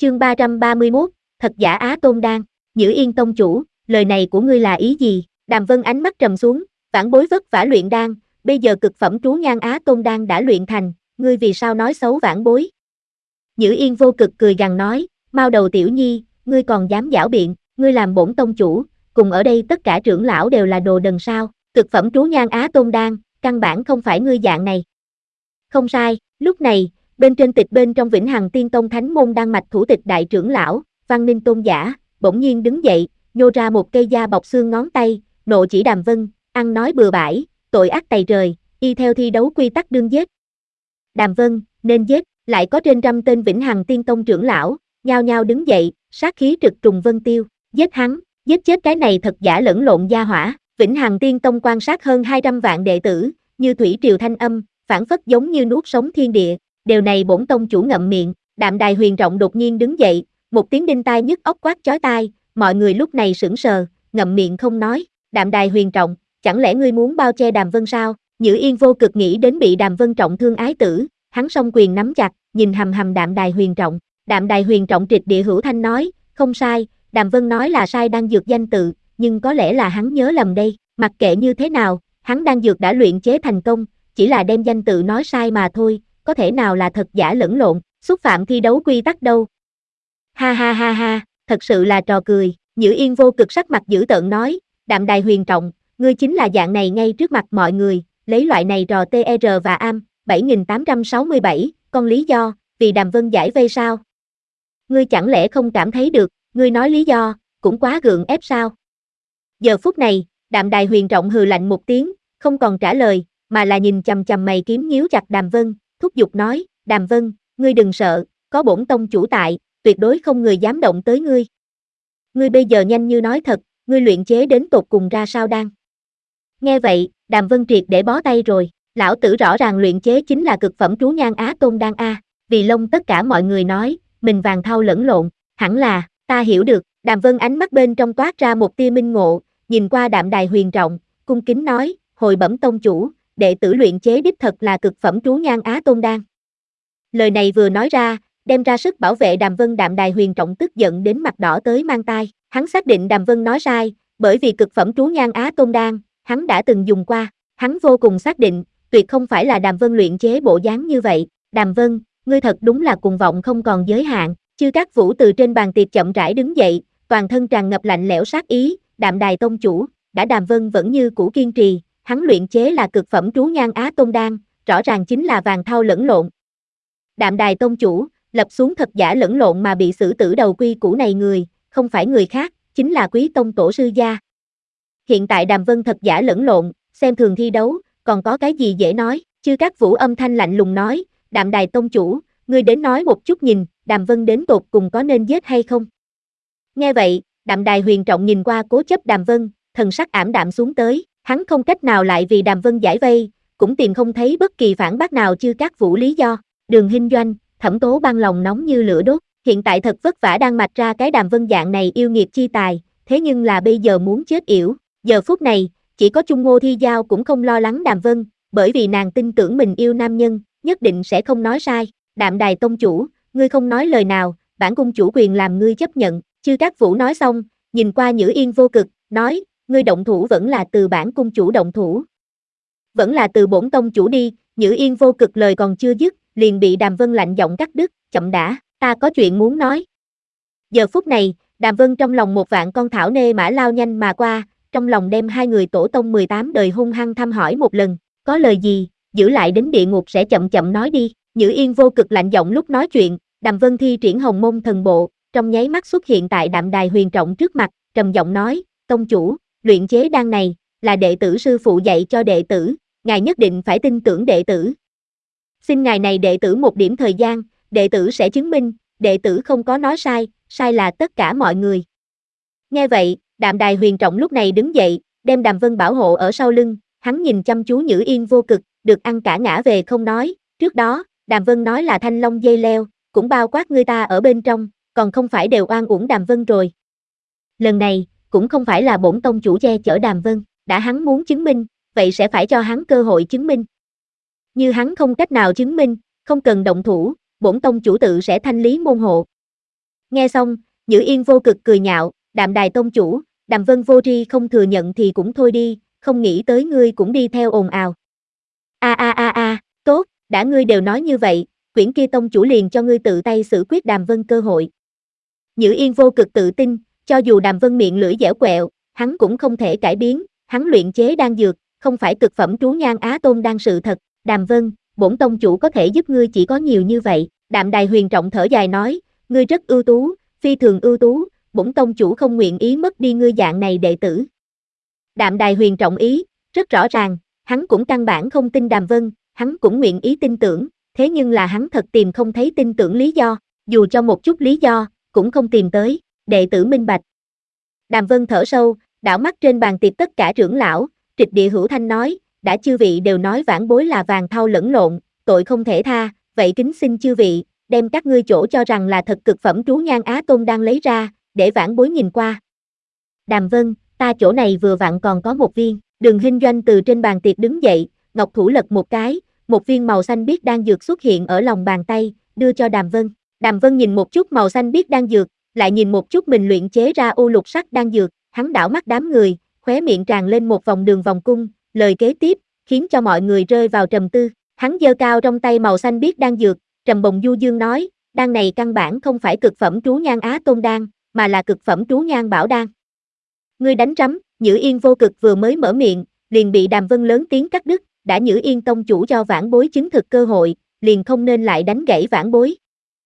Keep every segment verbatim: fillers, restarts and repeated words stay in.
Chương ba trăm ba mươi mốt, thật giả Á Tôn Đan. Nhữ Yên tông chủ, lời này của ngươi là ý gì? Đàm Vân ánh mắt trầm xuống, vãn bối vất vả luyện đan, bây giờ cực phẩm trú nhan Á Tôn Đan đã luyện thành, ngươi vì sao nói xấu vãn bối? Nhữ Yên vô cực cười gằn nói, Mao đầu tiểu nhi, ngươi còn dám giảo biện, ngươi làm bổn tông chủ, cùng ở đây tất cả trưởng lão đều là đồ đần sao? Cực phẩm trú nhan Á Tôn Đan, căn bản không phải ngươi dạng này. Không sai, lúc này, bên trên tịch bên trong Vĩnh Hằng Tiên Tông Thánh môn đan mạch thủ tịch đại trưởng lão, Văn Ninh Tôn giả, bỗng nhiên đứng dậy, nhô ra một cây da bọc xương ngón tay, nộ chỉ Đàm Vân, ăn nói bừa bãi, tội ác tày trời, y theo thi đấu quy tắc đương giết. Đàm Vân, nên giết, lại có trên trăm tên Vĩnh Hằng Tiên Tông trưởng lão, nhao nhao đứng dậy, sát khí trực trùng vân tiêu, giết hắn, giết chết cái này thật giả lẫn lộn gia hỏa. Vĩnh Hằng Tiên Tông quan sát hơn hai trăm vạn đệ tử, như thủy triều thanh âm, phản phất giống như nuốt sống thiên địa. Điều này bổn tông chủ ngậm miệng. Đạm Đài Huyền Trọng đột nhiên đứng dậy, một tiếng đinh tai nhức óc quát chói tai, mọi người lúc này sững sờ, ngậm miệng không nói. Đạm Đài Huyền Trọng, chẳng lẽ ngươi muốn bao che Đàm Vân sao? Nhữ Yên vô cực nghĩ đến bị Đàm Vân trọng thương ái tử, hắn song quyền nắm chặt, nhìn hầm hầm Đạm Đài Huyền Trọng. Đạm Đài Huyền Trọng triệt địa hữu thanh nói, không sai, Đàm Vân nói là sai đang dược danh tự, nhưng có lẽ là hắn nhớ lầm đây. Mặc kệ như thế nào, hắn đan dược đã luyện chế thành công, chỉ là đem danh tự nói sai mà thôi, có thể nào là thật giả lẫn lộn, xúc phạm thi đấu quy tắc đâu. Ha ha ha ha, thật sự là trò cười. Nhữ Yên vô cực sắc mặt dữ tợn nói, Đạm Đài Huyền Trọng, ngươi chính là dạng này ngay trước mặt mọi người, lấy loại này trò tê e rờ và am, bảy nghìn tám trăm sáu mươi bảy, con lý do, vì Đàm Vân giải vây sao? Ngươi chẳng lẽ không cảm thấy được, ngươi nói lý do, cũng quá gượng ép sao? Giờ phút này, Đạm Đài Huyền Trọng hừ lạnh một tiếng, không còn trả lời, mà là nhìn chằm chằm mày kiếm nhíu chặt Đàm Vân, thúc giục nói, Đàm Vân, ngươi đừng sợ, có bổn tông chủ tại, tuyệt đối không người dám động tới ngươi. Ngươi bây giờ nhanh như nói thật, ngươi luyện chế đến tột cùng ra sao đan? Nghe vậy, Đàm Vân triệt để bó tay rồi, lão tử rõ ràng luyện chế chính là cực phẩm trú nhan Á Tôn Đan a. Vì Long tất cả mọi người nói, mình vàng thau lẫn lộn, hẳn là, ta hiểu được. Đàm Vân ánh mắt bên trong toát ra một tia minh ngộ, nhìn qua Đạm Đài Huyền Trọng, cung kính nói, hồi bẩm tông chủ, đệ tử luyện chế đích thật là cực phẩm trú nhan Á Tôn Đan. Lời này vừa nói ra, đem ra sức bảo vệ Đàm Vân. Đạm Đài Huyền Trọng tức giận đến mặt đỏ tới mang tai, hắn xác định Đàm Vân nói sai, bởi vì cực phẩm trú nhan Á Tôn Đan, hắn đã từng dùng qua, hắn vô cùng xác định, tuyệt không phải là Đàm Vân luyện chế bộ dáng như vậy. Đàm Vân, ngươi thật đúng là cuồng vọng không còn giới hạn. Chư Các Vũ từ trên bàn tiệc chậm rãi đứng dậy, toàn thân tràn ngập lạnh lẽo sát ý, Đạm Đài tông chủ, đã Đàm Vân vẫn như cũ kiên trì, hắn luyện chế là cực phẩm trú nhan Á Tôn Đan, rõ ràng chính là vàng thau lẫn lộn. Đạm Đài tông chủ, lập xuống thật giả lẫn lộn mà bị xử tử đầu quy củ này người, không phải người khác, chính là Quý tông tổ sư gia. Hiện tại Đàm Vân thật giả lẫn lộn, xem thường thi đấu, còn có cái gì dễ nói? Chư Các Vũ âm thanh lạnh lùng nói, Đạm Đài tông chủ, ngươi đến nói một chút nhìn, Đàm Vân đến tột cùng có nên giết hay không? Nghe vậy, Đạm Đài Huyền Trọng nhìn qua cố chấp Đàm Vân, thần sắc ảm đạm xuống tới, hắn không cách nào lại vì Đàm Vân giải vây, cũng tìm không thấy bất kỳ phản bác nào Chư Các Vũ lý do. Đường Hinh Doanh, Thẩm Tố Băng lòng nóng như lửa đốt, hiện tại thật vất vả đang mạch ra cái Đàm Vân dạng này yêu nghiệt chi tài, thế nhưng là bây giờ muốn chết yểu. Giờ phút này, chỉ có Chung Ngô Thi Giao cũng không lo lắng Đàm Vân, bởi vì nàng tin tưởng mình yêu nam nhân, nhất định sẽ không nói sai. Đạm Đài tông chủ, ngươi không nói lời nào, bản cung chủ quyền làm ngươi chấp nhận. Chư Các Vũ nói xong, nhìn qua Nhữ Yên vô cực, nói, ngươi động thủ vẫn là từ bản cung chủ động thủ. Vẫn là từ bổn tông chủ đi. Nhữ Yên vô cực lời còn chưa dứt, liền bị Đàm Vân lạnh giọng cắt đứt, chậm đã, ta có chuyện muốn nói. Giờ phút này, Đàm Vân trong lòng một vạn con thảo nê mã lao nhanh mà qua, trong lòng đem hai người tổ tông mười tám đời hung hăng thăm hỏi một lần, có lời gì, giữ lại đến địa ngục sẽ chậm chậm nói đi. Nhữ Yên vô cực lạnh giọng lúc nói chuyện, Đàm Vân thi triển Hồng Môn Thần Bộ, trong nháy mắt xuất hiện tại Đạm Đài Huyền Trọng trước mặt, trầm giọng nói, tông chủ, luyện chế đan này, là đệ tử sư phụ dạy cho đệ tử, ngài nhất định phải tin tưởng đệ tử. Xin ngài này đệ tử một điểm thời gian, đệ tử sẽ chứng minh, đệ tử không có nói sai, sai là tất cả mọi người. Nghe vậy, Đạm Đài Huyền Trọng lúc này đứng dậy, đem Đàm Vân bảo hộ ở sau lưng, hắn nhìn chăm chú Nhữ Yên vô cực, được ăn cả ngã về không nói, trước đó, Đàm Vân nói là thanh long dây leo, cũng bao quát người ta ở bên trong, còn không phải đều oan uổng Đàm Vân rồi. Lần này, cũng không phải là bổn tông chủ che chở Đàm Vân, đã hắn muốn chứng minh, vậy sẽ phải cho hắn cơ hội chứng minh. Như hắn không cách nào chứng minh, không cần động thủ, bổn tông chủ tự sẽ thanh lý môn hộ. Nghe xong, Nhữ Yên vô cực cười nhạo, Đạm Đài tông chủ, Đàm Vân vô tri không thừa nhận thì cũng thôi đi, không nghĩ tới ngươi cũng đi theo ồn ào. A a a a, tốt, đã ngươi đều nói như vậy, quyển kia tông chủ liền cho ngươi tự tay xử quyết Đàm Vân cơ hội. Nhữ Yên vô cực tự tin, cho dù Đàm Vân miệng lưỡi dẻo quẹo, hắn cũng không thể cải biến, hắn luyện chế đan dược, không phải cực phẩm trú nhan Á Tôn đan sự thật, Đàm Vân, bổn tông chủ có thể giúp ngươi chỉ có nhiều như vậy, Đạm Đài huyền trọng thở dài nói, ngươi rất ưu tú, phi thường ưu tú, bổn tông chủ không nguyện ý mất đi ngươi dạng này đệ tử. Đạm Đài huyền trọng ý, rất rõ ràng, hắn cũng căn bản không tin Đàm Vân, hắn cũng nguyện ý tin tưởng, thế nhưng là hắn thật tìm không thấy tin tưởng lý do, dù cho một chút lý do, cũng không tìm tới, đệ tử minh bạch. Đàm Vân thở sâu, đảo mắt trên bàn tiệc tất cả trưởng lão, Trịch Địa Hữu Thanh nói, đã chư vị đều nói vãn bối là vàng thau lẫn lộn, tội không thể tha, vậy kính xin chư vị, đem các ngươi chỗ cho rằng là thật cực phẩm trú nhan Á Tôn đang lấy ra, để vãn bối nhìn qua. Đàm Vân, ta chỗ này vừa vặn còn có một viên, Đường Hinh Doanh từ trên bàn tiệc đứng dậy, ngọc thủ lật một cái, một viên màu xanh biếc đan dược xuất hiện ở lòng bàn tay, đưa cho Đàm Vân. Đàm Vân nhìn một chút màu xanh biếc đan dược, lại nhìn một chút mình luyện chế ra u lục sắc đan dược, hắn đảo mắt đám người, khóe miệng tràn lên một vòng đường vòng cung, lời kế tiếp, khiến cho mọi người rơi vào trầm tư. Hắn giơ cao trong tay màu xanh biếc đan dược, trầm bồng du dương nói, đan này căn bản không phải cực phẩm trú nhan Á Tôn đan, mà là cực phẩm trú nhan bảo đan. Ngươi đánh rắm, Nhữ Yên vô cực vừa mới mở miệng, liền bị Đàm Vân lớn tiếng cắt đứt, đã Nhữ Yên tông chủ cho vãn bối chứng thực cơ hội, liền không nên lại đánh gãy vãn bối.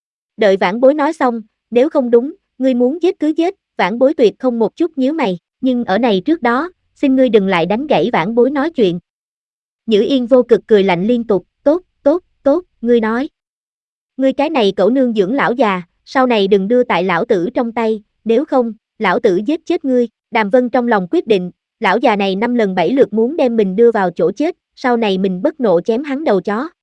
Đợi vãn bối nói xong, nếu không đúng, ngươi muốn giết cứ giết, vãn bối tuyệt không một chút nhíu mày, nhưng ở này trước đó, xin ngươi đừng lại đánh gãy vãn bối nói chuyện. Nhữ Yên vô cực cười lạnh liên tục, tốt, tốt, tốt, ngươi nói. Ngươi cái này cẩu nương dưỡng lão già, sau này đừng đưa tại lão tử trong tay, nếu không, lão tử giết chết ngươi. Đàm Vân trong lòng quyết định, lão già này năm lần bảy lượt muốn đem mình đưa vào chỗ chết, sau này mình bất nộ chém hắn đầu chó.